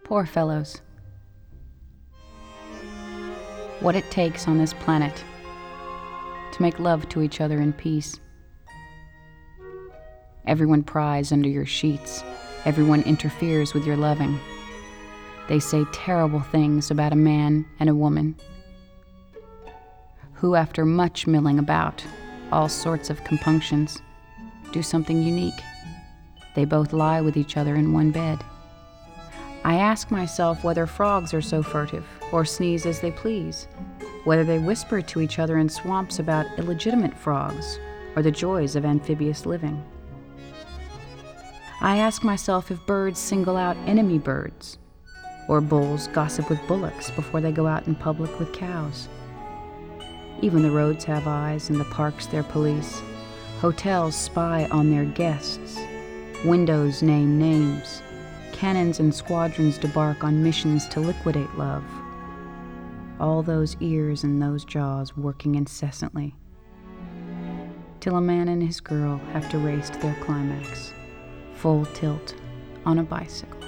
Poor fellows. What it takes on this planet to make love to each other in peace. Everyone pries under your sheets. Everyone interferes with your loving. They say terrible things about a man and a woman who, after much milling about, all sorts of compunctions, do something unique. They both lie with each other in one bed. I ask myself whether frogs are so furtive, or sneeze as they please, whether they whisper to each other in swamps about illegitimate frogs, or the joys of amphibious living. I ask myself if birds single out enemy birds, or bulls gossip with bullocks before they go out in public with cows. Even the roads have eyes, and the parks their police. Hotels spy on their guests. Windows name names. Cannons and squadrons debark on missions to liquidate love. All those ears and those jaws working incessantly, till a man and his girl have to race to their climax, full tilt on a bicycle.